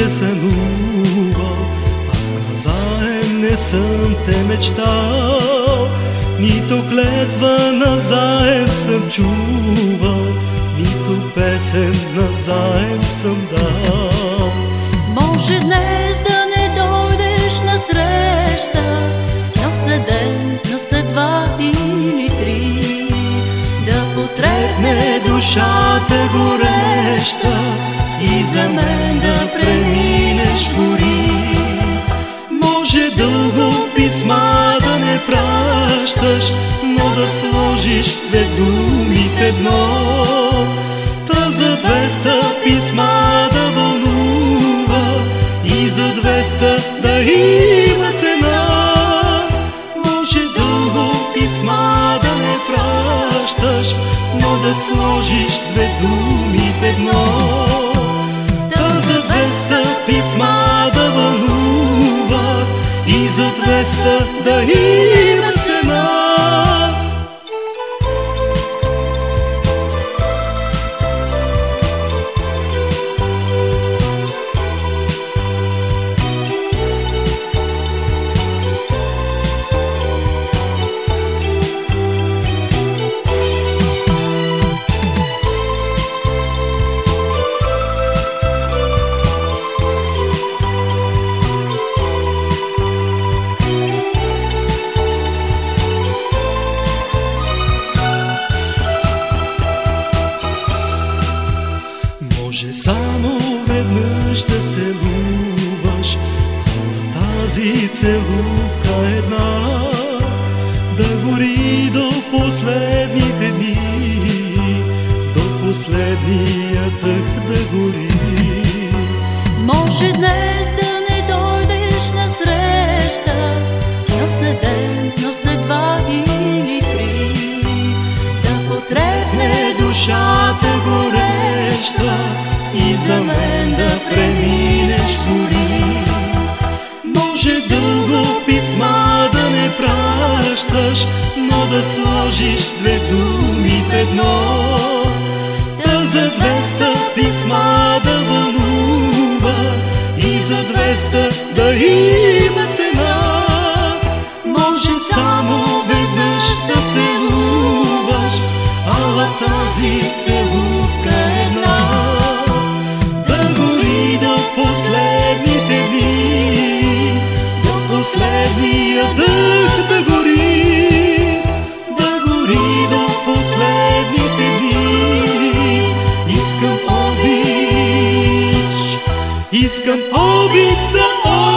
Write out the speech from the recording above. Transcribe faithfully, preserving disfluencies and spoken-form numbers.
се сънувал, аз назаем не съм те мечтал, нито клетва назаем съм чувал, нито песен назаем съм дал. Може днес да не дойдеш на среща, но след ден, но след два или три, да потрепне душата гореща и за мен да преминеш гори. Може дълго писма да не пращаш, но да сложиш две думи в едно. Та за двеста писма да вълнува и за двеста да има цена. Може дълго писма да не пращаш, но да сложиш две думи в едно. Та за двеста писма да вълнува и за двеста да има цена. Може само веднъж да целуваш, а тази целувка една да гори до последните дни, до последния дъх да гори. Може днес да не дойдеш на среща, но след ден, но след два или три, да потрепне душата гореща и за мен да преминеш гори. Може дълго писма да не пращаш, но да сложиш две думи в едно. Та за двеста писма да вълнува и за двеста да има цена. Може само веднъж да целуваш, ала тази целувка една да гори до последните дни, до последния дъх да гори, да гори до последните дни. Искам обич, искам обич за обич.